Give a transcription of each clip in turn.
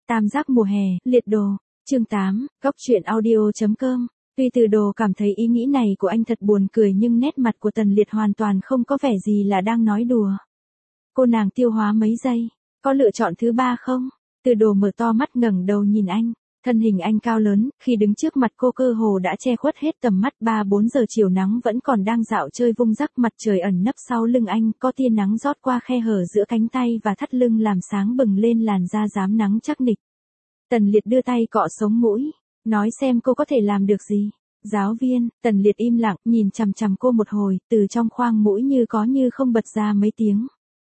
Tam giác mùa hè, liệt đồ. Chương 8, góc truyện audio.com. Tuy Từ Đồ cảm thấy ý nghĩ này của anh thật buồn cười nhưng nét mặt của Tần Liệt hoàn toàn không có vẻ gì là đang nói đùa. Cô nàng tiêu hóa mấy giây. Có lựa chọn thứ ba không? Từ Đồ mở to mắt ngẩng đầu nhìn anh. Thân hình anh cao lớn, khi đứng trước mặt cô cơ hồ đã che khuất hết tầm mắt. 3-4 giờ chiều nắng vẫn còn đang dạo chơi vung rắc, mặt trời ẩn nấp sau lưng anh, có tia nắng rót qua khe hở giữa cánh tay và thắt lưng làm sáng bừng lên làn da rám nắng chắc nịch. Tần Liệt đưa tay cọ sống mũi, nói xem cô có thể làm được gì. Giáo viên. Tần Liệt im lặng, nhìn chằm chằm cô một hồi, từ trong khoang mũi như có như không bật ra mấy tiếng.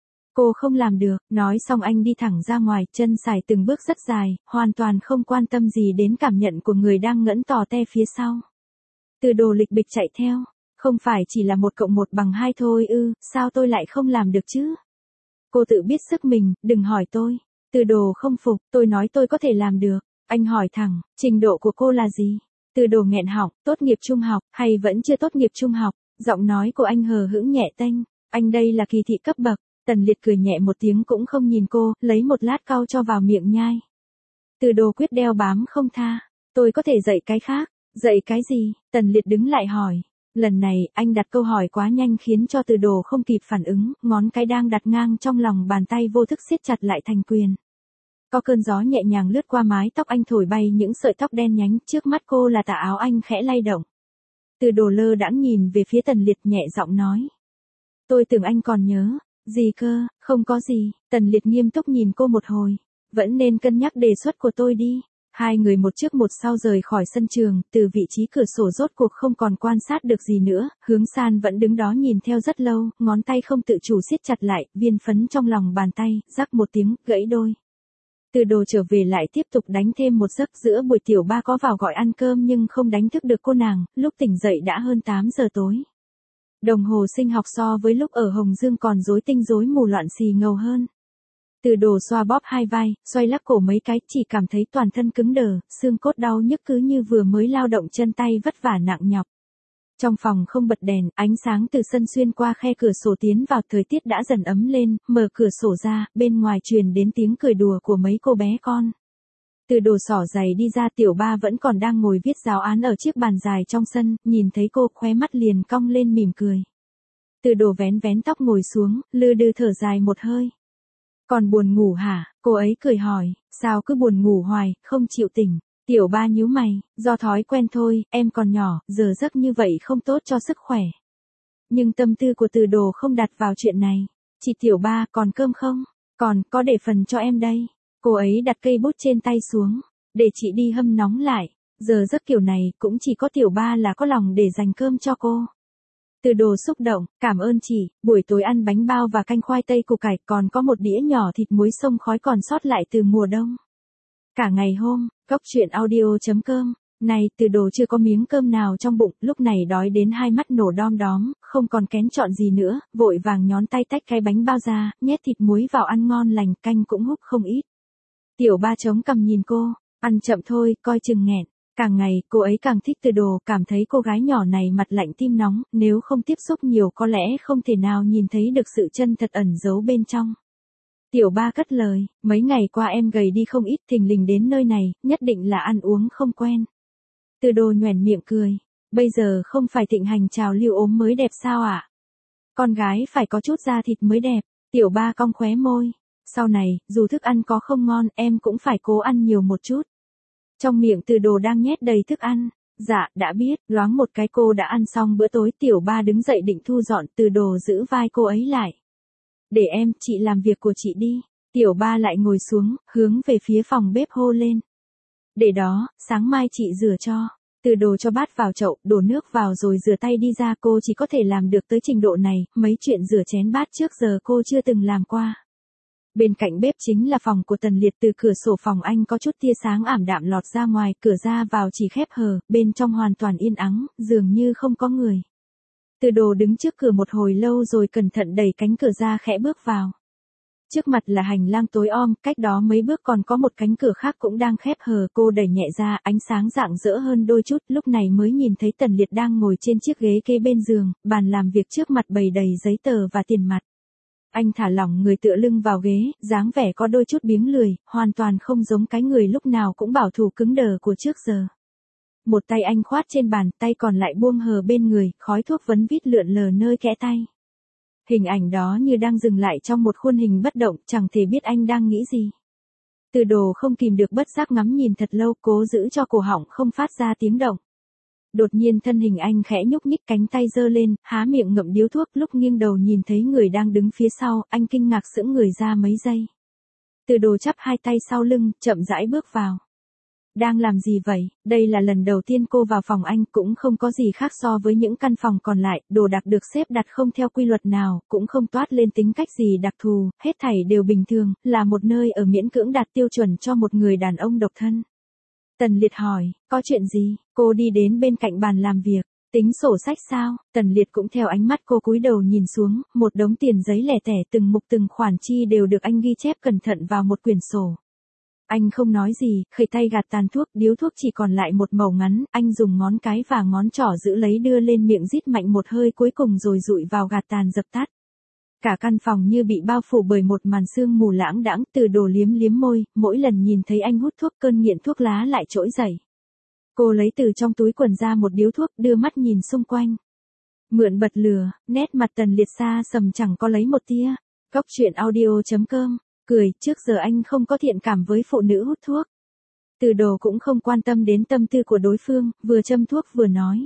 Cô không làm được. Nói xong anh đi thẳng ra ngoài, chân sải từng bước rất dài, hoàn toàn không quan tâm gì đến cảm nhận của người đang ngẩng tò te phía sau. Từ Đồ lịch bịch chạy theo. Không phải chỉ là 1 + 1 = 2 thôi ư, sao tôi lại không làm được chứ? Cô tự biết sức mình, đừng hỏi tôi. Từ Đồ không phục, tôi nói tôi có thể làm được. Anh hỏi thẳng, trình độ của cô là gì? Từ Đồ nghẹn họng, tốt nghiệp trung học, hay vẫn chưa tốt nghiệp trung học? Giọng nói của anh hờ hững nhẹ tênh. Anh đây là kỳ thị cấp bậc. Tần Liệt cười nhẹ một tiếng cũng không nhìn cô, lấy một lát cau cho vào miệng nhai. Từ Đồ quyết đeo bám không tha. Tôi có thể dạy cái khác. Dạy cái gì? Tần Liệt đứng lại hỏi. Lần này, anh đặt câu hỏi quá nhanh khiến cho Từ Đồ không kịp phản ứng, ngón cái đang đặt ngang trong lòng bàn tay vô thức siết chặt lại thành quyền. Có cơn gió nhẹ nhàng lướt qua mái tóc anh thổi bay những sợi tóc đen nhánh, trước mắt cô là tà áo anh khẽ lay động. Từ Đồ lơ đãng nhìn về phía Tần Liệt nhẹ giọng nói. Tôi tưởng anh còn nhớ. Gì cơ? Không có gì. Tần Liệt nghiêm túc nhìn cô một hồi. Vẫn nên cân nhắc đề xuất của tôi đi. Hai người một trước một sau rời khỏi sân trường, từ vị trí cửa sổ rốt cuộc không còn quan sát được gì nữa, Hướng San vẫn đứng đó nhìn theo rất lâu, ngón tay không tự chủ siết chặt lại, viên phấn trong lòng bàn tay, rắc một tiếng, gãy đôi. Từ Đồ trở về lại tiếp tục đánh thêm một giấc. Giữa buổi Tiểu Ba có vào gọi ăn cơm nhưng không đánh thức được cô nàng, lúc tỉnh dậy đã hơn 8 giờ tối. Đồng hồ sinh học so với lúc ở Hồng Dương còn rối tinh rối mù loạn xì ngầu hơn. Từ Đồ xoa bóp hai vai, xoay lắc cổ mấy cái, chỉ cảm thấy toàn thân cứng đờ, xương cốt đau nhức cứ như vừa mới lao động chân tay vất vả nặng nhọc. Trong phòng không bật đèn, ánh sáng từ sân xuyên qua khe cửa sổ tiến vào, thời tiết đã dần ấm lên, mở cửa sổ ra, bên ngoài truyền đến tiếng cười đùa của mấy cô bé con. Từ Đồ xỏ giày đi ra, Tiểu Ba vẫn còn đang ngồi viết giáo án ở chiếc bàn dài trong sân, nhìn thấy cô khóe mắt liền cong lên mỉm cười. Từ Đồ vén vén tóc ngồi xuống, lư đừ thở dài một hơi. Còn buồn ngủ hả? Cô ấy cười hỏi, sao cứ buồn ngủ hoài, không chịu tỉnh. Tiểu Ba nhíu mày, do thói quen thôi, em còn nhỏ, giờ giấc như vậy không tốt cho sức khỏe. Nhưng tâm tư của Từ Đồ không đặt vào chuyện này. Chị Tiểu Ba, còn cơm không? Còn, có để phần cho em đây. Cô ấy đặt cây bút trên tay xuống, để chị đi hâm nóng lại. Giờ giấc kiểu này, cũng chỉ có Tiểu Ba là có lòng để dành cơm cho cô. Từ Đồ xúc động, cảm ơn chị, buổi tối ăn bánh bao và canh khoai tây củ cải, còn có một đĩa nhỏ thịt muối xông khói còn sót lại từ mùa đông. Cả ngày hôm, góc truyện audio.com. Này, Từ Đồ chưa có miếng cơm nào trong bụng, lúc này đói đến hai mắt nổ đom đóm, không còn kén chọn gì nữa, vội vàng nhón tay tách cái bánh bao ra, nhét thịt muối vào ăn ngon lành, canh cũng húp không ít. Tiểu Ba chống cằm nhìn cô, ăn chậm thôi, coi chừng nghẹn. Càng ngày, cô ấy càng thích Từ Đồ, cảm thấy cô gái nhỏ này mặt lạnh tim nóng, nếu không tiếp xúc nhiều có lẽ không thể nào nhìn thấy được sự chân thật ẩn giấu bên trong. Tiểu Ba cất lời, mấy ngày qua em gầy đi không ít, thình lình đến nơi này, nhất định là ăn uống không quen. Từ Đồ nhoẻn miệng cười, bây giờ không phải thịnh hành trào lưu ốm mới đẹp sao ạ? Con gái phải có chút da thịt mới đẹp. Tiểu Ba cong khóe môi, sau này, dù thức ăn có không ngon, em cũng phải cố ăn nhiều một chút. Trong miệng Từ Đồ đang nhét đầy thức ăn. Dạ, đã biết. Loáng một cái cô đã ăn xong bữa tối. Tiểu Ba đứng dậy định thu dọn, Từ Đồ giữ vai cô ấy lại. Để em, chị làm việc của chị đi. Tiểu Ba lại ngồi xuống, hướng về phía phòng bếp hô lên. Để đó, sáng mai chị rửa cho. Từ Đồ cho bát vào chậu, đổ nước vào rồi rửa tay đi ra. Cô chỉ có thể làm được tới trình độ này, mấy chuyện rửa chén bát trước giờ cô chưa từng làm qua. Bên cạnh bếp chính là phòng của Tần Liệt, từ cửa sổ phòng anh có chút tia sáng ảm đạm lọt ra ngoài, cửa ra vào chỉ khép hờ, bên trong hoàn toàn yên ắng, dường như không có người. Từ Đồ đứng trước cửa một hồi lâu rồi cẩn thận đẩy cánh cửa ra khẽ bước vào. Trước mặt là hành lang tối om, cách đó mấy bước còn có một cánh cửa khác cũng đang khép hờ, cô đẩy nhẹ ra, ánh sáng rạng rỡ hơn đôi chút, lúc này mới nhìn thấy Tần Liệt đang ngồi trên chiếc ghế kế bên giường, bàn làm việc trước mặt bày đầy giấy tờ và tiền mặt. Anh thả lỏng người tựa lưng vào ghế, dáng vẻ có đôi chút biếng lười, hoàn toàn không giống cái người lúc nào cũng bảo thủ cứng đờ của trước giờ. Một tay anh khoát trên bàn, tay còn lại buông hờ bên người, khói thuốc vấn vít lượn lờ nơi kẽ tay. Hình ảnh đó như đang dừng lại trong một khuôn hình bất động, chẳng thể biết anh đang nghĩ gì. Từ Đồ không kìm được bất giác ngắm nhìn thật lâu, cố giữ cho cổ họng không phát ra tiếng động. Đột nhiên thân hình anh khẽ nhúc nhích, cánh tay giơ lên, há miệng ngậm điếu thuốc, lúc nghiêng đầu nhìn thấy người đang đứng phía sau, anh kinh ngạc sững người ra mấy giây. Từ Đồ chắp hai tay sau lưng, chậm rãi bước vào. Đang làm gì vậy? Đây là lần đầu tiên cô vào phòng anh, cũng không có gì khác so với những căn phòng còn lại, đồ đạc được xếp đặt không theo quy luật nào, cũng không toát lên tính cách gì đặc thù, hết thảy đều bình thường, là một nơi ở miễn cưỡng đạt tiêu chuẩn cho một người đàn ông độc thân. Tần Liệt hỏi, có chuyện gì? Cô đi đến bên cạnh bàn làm việc, tính sổ sách sao? Tần Liệt cũng theo ánh mắt cô cúi đầu nhìn xuống, một đống tiền giấy lẻ tẻ từng mục từng khoản chi đều được anh ghi chép cẩn thận vào một quyển sổ. Anh không nói gì, khẩy tay gạt tàn thuốc, điếu thuốc chỉ còn lại một mẩu ngắn, anh dùng ngón cái và ngón trỏ giữ lấy đưa lên miệng rít mạnh một hơi cuối cùng rồi dụi vào gạt tàn dập tắt. Cả căn phòng như bị bao phủ bởi một màn sương mù lãng đãng, Từ Đồ liếm liếm môi, mỗi lần nhìn thấy anh hút thuốc cơn nghiện thuốc lá lại trỗi dậy. Cô lấy từ trong túi quần ra một điếu thuốc, đưa mắt nhìn xung quanh. Mượn bật lửa, nét mặt Tần Liệt xa sầm chẳng có lấy một tia. Góc truyện audio.com cười, trước giờ anh không có thiện cảm với phụ nữ hút thuốc. Từ Đồ cũng không quan tâm đến tâm tư của đối phương, vừa châm thuốc vừa nói.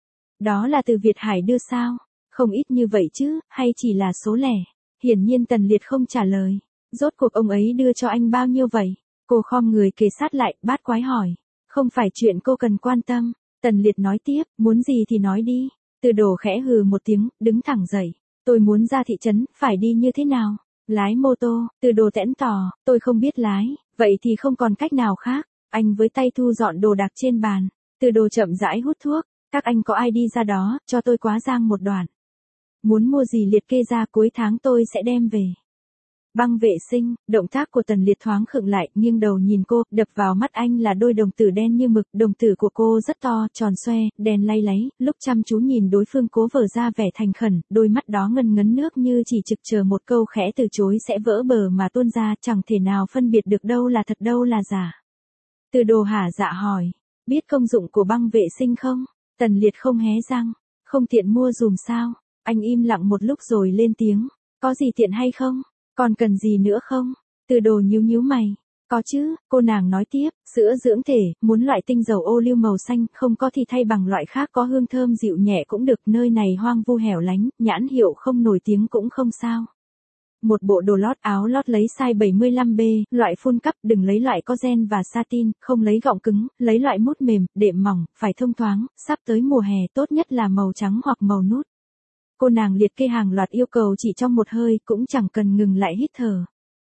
Đó là từ Việt Hải đưa sao? Không ít như vậy chứ, hay chỉ là số lẻ? Hiển nhiên Tần Liệt không trả lời. Rốt cuộc ông ấy đưa cho anh bao nhiêu vậy? Cô khom người kề sát lại, bát quái hỏi. Không phải chuyện cô cần quan tâm. Tần Liệt nói tiếp, muốn gì thì nói đi. Từ Đồ khẽ hừ một tiếng, đứng thẳng dậy. Tôi muốn ra thị trấn, phải đi như thế nào? Lái mô tô. Từ Đồ tẽn tỏ, tôi không biết lái, vậy thì không còn cách nào khác. Anh với tay thu dọn đồ đạc trên bàn. Từ Đồ chậm rãi hút thuốc. Các anh có ai đi ra đó, cho tôi quá giang một đoạn. Muốn mua gì liệt kê ra, cuối tháng tôi sẽ đem về. Băng vệ sinh, động tác của Tần Liệt thoáng khựng lại, nghiêng đầu nhìn cô, đập vào mắt anh là đôi đồng tử đen như mực, đồng tử của cô rất to, tròn xoe, đen lay láy, lúc chăm chú nhìn đối phương cố vờ ra vẻ thành khẩn, đôi mắt đó ngân ngấn nước như chỉ trực chờ một câu khẽ từ chối sẽ vỡ bờ mà tuôn ra, chẳng thể nào phân biệt được đâu là thật đâu là giả. Từ Đồ hả dạ hỏi, biết công dụng của băng vệ sinh không? Tần Liệt không hé răng, không tiện mua dùm sao? Anh im lặng một lúc rồi lên tiếng, có gì tiện hay không? Còn cần gì nữa không? Từ Đồ nhíu nhíu mày. Có chứ, cô nàng nói tiếp, sữa dưỡng thể, muốn loại tinh dầu ô liu màu xanh, không có thì thay bằng loại khác có hương thơm dịu nhẹ cũng được, nơi này hoang vu hẻo lánh, nhãn hiệu không nổi tiếng cũng không sao. Một bộ đồ lót áo lót lấy size 75B, loại full cup, đừng lấy loại có ren và satin, không lấy gọng cứng, lấy loại mút mềm, đệm mỏng, phải thông thoáng, sắp tới mùa hè tốt nhất là màu trắng hoặc màu nút. Cô nàng liệt kê hàng loạt yêu cầu chỉ trong một hơi, cũng chẳng cần ngừng lại hít thở.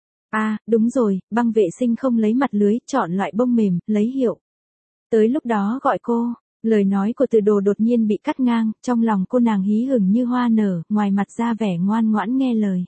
À, đúng rồi, băng vệ sinh không lấy mặt lưới, chọn loại bông mềm, lấy hiệu. Tới lúc đó gọi cô. Lời nói của Từ Đồ đột nhiên bị cắt ngang, trong lòng cô nàng hí hửng như hoa nở, ngoài mặt ra vẻ ngoan ngoãn nghe lời.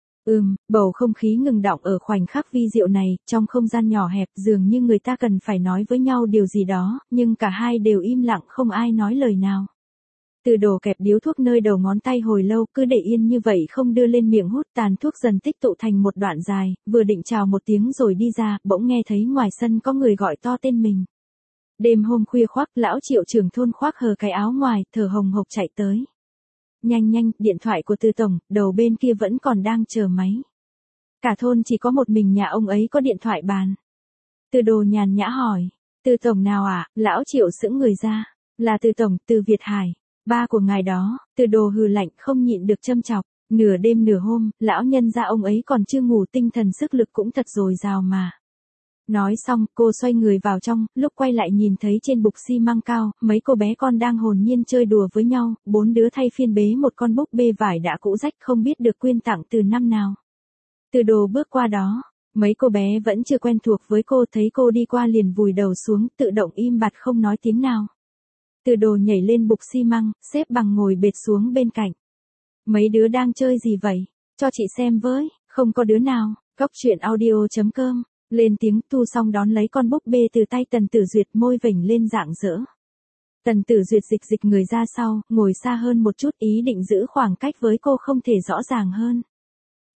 Bầu không khí ngừng đọng ở khoảnh khắc vi diệu này, trong không gian nhỏ hẹp, dường như người ta cần phải nói với nhau điều gì đó, nhưng cả hai đều im lặng không ai nói lời nào. Từ Đồ kẹp điếu thuốc nơi đầu ngón tay hồi lâu, cứ để yên như vậy không đưa lên miệng hút, tàn thuốc dần tích tụ thành một đoạn dài, vừa định chào một tiếng rồi đi ra, bỗng nghe thấy ngoài sân có người gọi to tên mình. Đêm hôm khuya khoác, lão Triệu trưởng thôn khoác hờ cái áo ngoài, thở hồng hộc chạy tới. Nhanh nhanh, điện thoại của Từ tổng, đầu bên kia vẫn còn đang chờ máy. Cả thôn chỉ có một mình nhà ông ấy có điện thoại bàn. Từ Đồ nhàn nhã hỏi, Từ tổng nào ạ? Lão Triệu sững người ra, là Từ tổng, Từ Việt Hải, ba của ngài đó. Từ Đồ hừ lạnh không nhịn được châm chọc, nửa đêm nửa hôm, lão nhân gia ông ấy còn chưa ngủ, tinh thần sức lực cũng thật dồi dào mà. Nói xong, cô xoay người vào trong, lúc quay lại nhìn thấy trên bục xi măng cao, mấy cô bé con đang hồn nhiên chơi đùa với nhau, 4 đứa thay phiên bế một con búp bê vải đã cũ rách không biết được quyên tặng từ năm nào. Từ Đồ bước qua đó, mấy cô bé vẫn chưa quen thuộc với cô, thấy cô đi qua liền vùi đầu xuống, tự động im bặt không nói tiếng nào. Từ Đồ nhảy lên bục xi măng, xếp bằng ngồi bệt xuống bên cạnh. Mấy đứa đang chơi gì vậy? Cho chị xem với, không có đứa nào. Góc truyện audio.com lên tiếng. Thu xong đón lấy con búp bê từ tay Tần Tử Duyệt, môi vểnh lên rạng rỡ. Tần Tử Duyệt dịch người ra sau, ngồi xa hơn một chút, ý định giữ khoảng cách với cô không thể rõ ràng hơn.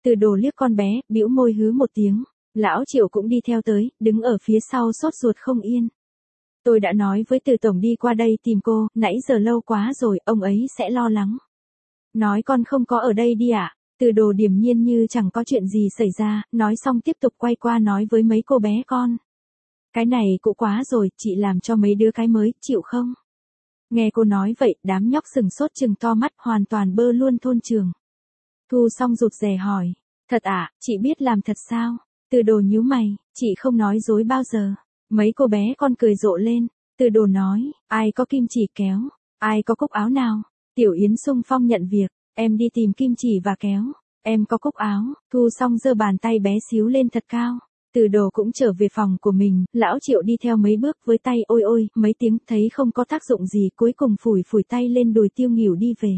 Từ Đồ liếc con bé, bĩu môi hứ một tiếng. Lão Triệu cũng đi theo tới, đứng ở phía sau sốt ruột không yên. Tôi đã nói với Từ tổng đi qua đây tìm cô, nãy giờ lâu quá rồi, ông ấy sẽ lo lắng. Nói con không có ở đây đi ạ. Từ Đồ điềm nhiên như chẳng có chuyện gì xảy ra, nói xong tiếp tục quay qua nói với mấy cô bé con. Cái này cũ quá rồi, chị làm cho mấy đứa cái mới, chịu không? Nghe cô nói vậy, đám nhóc sừng sốt trừng to mắt, hoàn toàn bơ luôn thôn trường. Thu xong rụt rè hỏi. Thật ạ, chị biết làm thật sao? Từ Đồ nhíu mày, chị không nói dối bao giờ. Mấy cô bé con cười rộ lên. Từ Đồ nói, ai có kim chỉ kéo, ai có cúc áo nào? Tiểu Yến xung phong nhận việc, em đi tìm kim chỉ và kéo, em có cúc áo. Thu xong giơ bàn tay bé xíu lên thật cao. Từ Đồ cũng trở về phòng của mình, lão Triệu đi theo mấy bước với tay ôi ôi, mấy tiếng thấy không có tác dụng gì, cuối cùng phủi phủi tay lên đùi Tiêu Nghỉu đi về.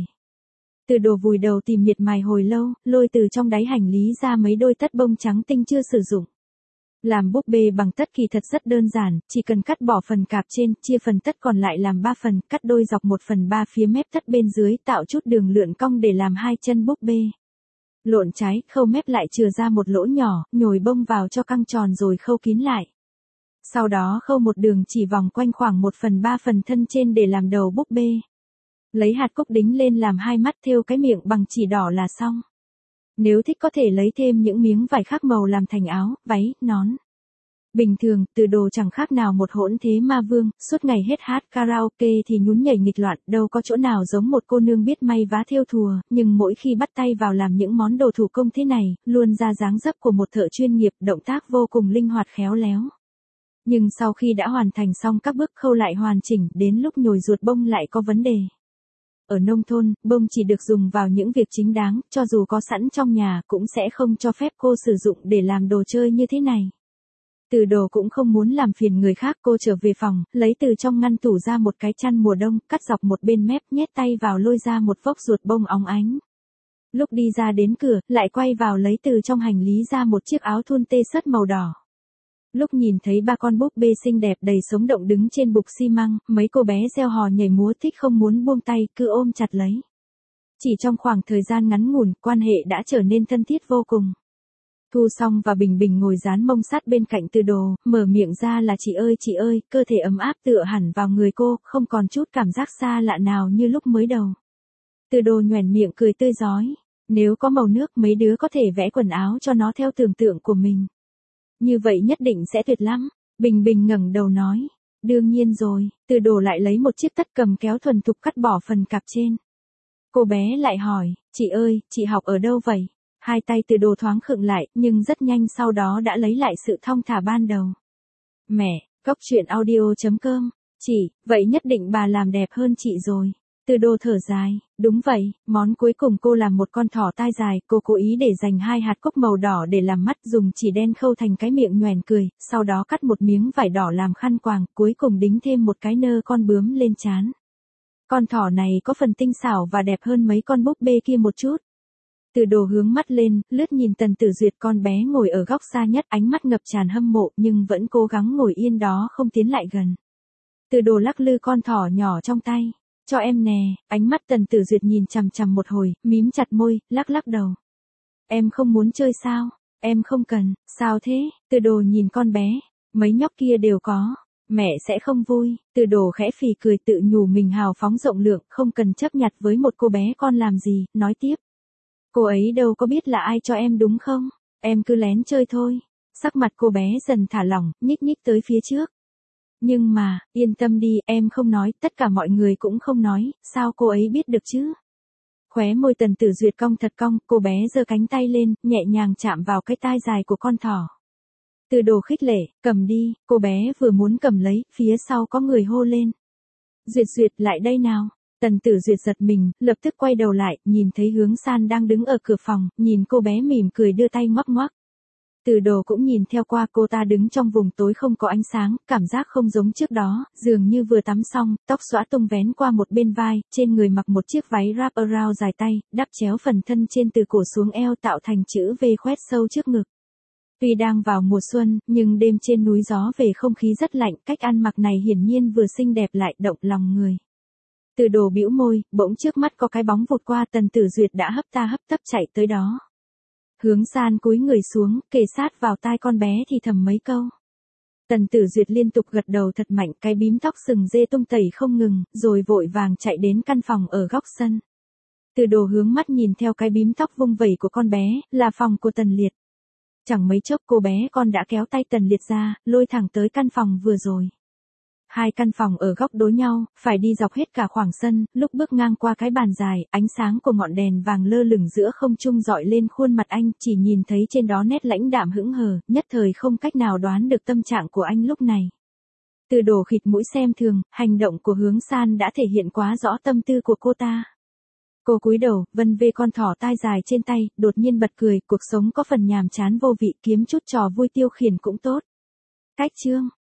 Từ Đồ vùi đầu tìm miệt mài hồi lâu, lôi từ trong đáy hành lý ra mấy đôi tất bông trắng tinh chưa sử dụng. Làm búp bê bằng tất kỳ thật rất đơn giản, chỉ cần cắt bỏ phần cạp trên, chia phần tất còn lại làm 3 phần, cắt đôi dọc 1/3 phía mép tất bên dưới, tạo chút đường lượn cong để làm 2 chân búp bê. Lộn trái, khâu mép lại chừa ra một lỗ nhỏ, nhồi bông vào cho căng tròn rồi khâu kín lại. Sau đó khâu một đường chỉ vòng quanh khoảng 1/3 phần thân trên để làm đầu búp bê. Lấy hạt cúc đính lên làm 2 mắt, thêu cái miệng bằng chỉ đỏ là xong. Nếu thích có thể lấy thêm những miếng vải khác màu làm thành áo, váy, nón. Bình thường, Từ Đồ chẳng khác nào một hỗn thế ma vương, suốt ngày hết hát karaoke thì nhún nhảy nghịch loạn, đâu có chỗ nào giống một cô nương biết may vá thêu thùa, nhưng mỗi khi bắt tay vào làm những món đồ thủ công thế này, luôn ra dáng dấp của một thợ chuyên nghiệp, động tác vô cùng linh hoạt khéo léo. Nhưng sau khi đã hoàn thành xong các bước khâu lại hoàn chỉnh, đến lúc nhồi ruột bông lại có vấn đề. Ở nông thôn, bông chỉ được dùng vào những việc chính đáng, cho dù có sẵn trong nhà cũng sẽ không cho phép cô sử dụng để làm đồ chơi như thế này. Từ Đồ cũng không muốn làm phiền người khác, cô trở về phòng, lấy từ trong ngăn tủ ra một cái chăn mùa đông, cắt dọc một bên mép, nhét tay vào lôi ra một vốc ruột bông óng ánh. Lúc đi ra đến cửa, lại quay vào lấy từ trong hành lý ra một chiếc áo thun tê sớt màu đỏ. Lúc nhìn thấy 3 con búp bê xinh đẹp đầy sống động đứng trên bục xi măng, mấy cô bé reo hò nhảy múa thích không muốn buông tay, cứ ôm chặt lấy. Chỉ trong khoảng thời gian ngắn ngủn, quan hệ đã trở nên thân thiết vô cùng. Thu xong và Bình Bình ngồi dán mông sát bên cạnh Từ Đồ, mở miệng ra là chị ơi, cơ thể ấm áp tựa hẳn vào người cô, không còn chút cảm giác xa lạ nào như lúc mới đầu. Từ Đồ nhoẻn miệng cười tươi rói, nếu có màu nước mấy đứa có thể vẽ quần áo cho nó theo tưởng tượng của mình. Như vậy nhất định sẽ tuyệt lắm. Bình Bình ngẩng đầu nói, đương nhiên rồi. Từ Đồ lại lấy một chiếc tất cầm kéo thuần thục cắt bỏ phần cạp trên. Cô bé lại hỏi, chị ơi, chị học ở đâu vậy? Hai tay Từ Đồ thoáng khựng lại, nhưng rất nhanh sau đó đã lấy lại sự thong thả ban đầu. Mẹ, Cóc Truyện Audio.com, chị, vậy nhất định bà làm đẹp hơn chị rồi. Từ Đồ thở dài, đúng vậy, món cuối cùng cô làm một con thỏ tai dài, cô cố ý để dành 2 hạt cúc màu đỏ để làm mắt, dùng chỉ đen khâu thành cái miệng nhoẻn cười, sau đó cắt một miếng vải đỏ làm khăn quàng, cuối cùng đính thêm một cái nơ con bướm lên trán. Con thỏ này có phần tinh xảo và đẹp hơn mấy con búp bê kia một chút. Từ Đồ hướng mắt lên, lướt nhìn Tần Tử Duyệt, con bé ngồi ở góc xa nhất, ánh mắt ngập tràn hâm mộ nhưng vẫn cố gắng ngồi yên đó không tiến lại gần. Từ Đồ lắc lư con thỏ nhỏ trong tay. Cho em nè, ánh mắt Tần Tử Duyệt nhìn chằm chằm một hồi, mím chặt môi, lắc lắc đầu. Em không muốn chơi sao? Em không cần, sao thế? Từ Đồ nhìn con bé, mấy nhóc kia đều có. Mẹ sẽ không vui. Từ Đồ khẽ phì cười tự nhủ mình hào phóng rộng lượng, không cần chấp nhặt với một cô bé con làm gì, nói tiếp. Cô ấy đâu có biết là ai cho em đúng không? Em cứ lén chơi thôi. Sắc mặt cô bé dần thả lỏng, nhích nhích tới phía trước. Nhưng mà, yên tâm đi, em không nói, tất cả mọi người cũng không nói, sao cô ấy biết được chứ? Khóe môi Tần Tử Duyệt cong thật cong, cô bé giơ cánh tay lên, nhẹ nhàng chạm vào cái tai dài của con thỏ. Từ Đồ khích lệ, cầm đi, cô bé vừa muốn cầm lấy, phía sau có người hô lên. Duyệt Duyệt lại đây nào. Tần Tử Duyệt giật mình, lập tức quay đầu lại, nhìn thấy Hướng San đang đứng ở cửa phòng, nhìn cô bé mỉm cười đưa tay ngoắc ngoắc. Từ Đồ cũng nhìn theo qua, cô ta đứng trong vùng tối không có ánh sáng, cảm giác không giống trước đó, dường như vừa tắm xong, tóc xõa tung vén qua một bên vai, trên người mặc một chiếc váy wraparound dài tay, đắp chéo phần thân trên từ cổ xuống eo tạo thành chữ V khoét sâu trước ngực. Tuy đang vào mùa xuân, nhưng đêm trên núi gió về không khí rất lạnh, cách ăn mặc này hiển nhiên vừa xinh đẹp lại động lòng người. Từ Đồ bĩu môi, bỗng trước mắt có cái bóng vụt qua, Tần Tử Duyệt đã hấp tấp chạy tới đó. Hướng San cúi người xuống, kề sát vào tai con bé thì thầm mấy câu. Tần Tử Duyệt liên tục gật đầu thật mạnh, cái bím tóc sừng dê tung tẩy không ngừng, rồi vội vàng chạy đến căn phòng ở góc sân. Từ Đồ hướng mắt nhìn theo cái bím tóc vung vẩy của con bé, là phòng của Tần Liệt. Chẳng mấy chốc cô bé con đã kéo tay Tần Liệt ra, lôi thẳng tới căn phòng vừa rồi. Hai căn phòng ở góc đối nhau, phải đi dọc hết cả khoảng sân, lúc bước ngang qua cái bàn dài, ánh sáng của ngọn đèn vàng lơ lửng giữa không trung dọi lên khuôn mặt anh, chỉ nhìn thấy trên đó nét lãnh đạm hững hờ, nhất thời không cách nào đoán được tâm trạng của anh lúc này. Từ Đồ khịt mũi xem thường, hành động của Hướng San đã thể hiện quá rõ tâm tư của cô ta. Cô cúi đầu, vân vê con thỏ tai dài trên tay, đột nhiên bật cười, cuộc sống có phần nhàm chán vô vị, kiếm chút trò vui tiêu khiển cũng tốt. Cách chương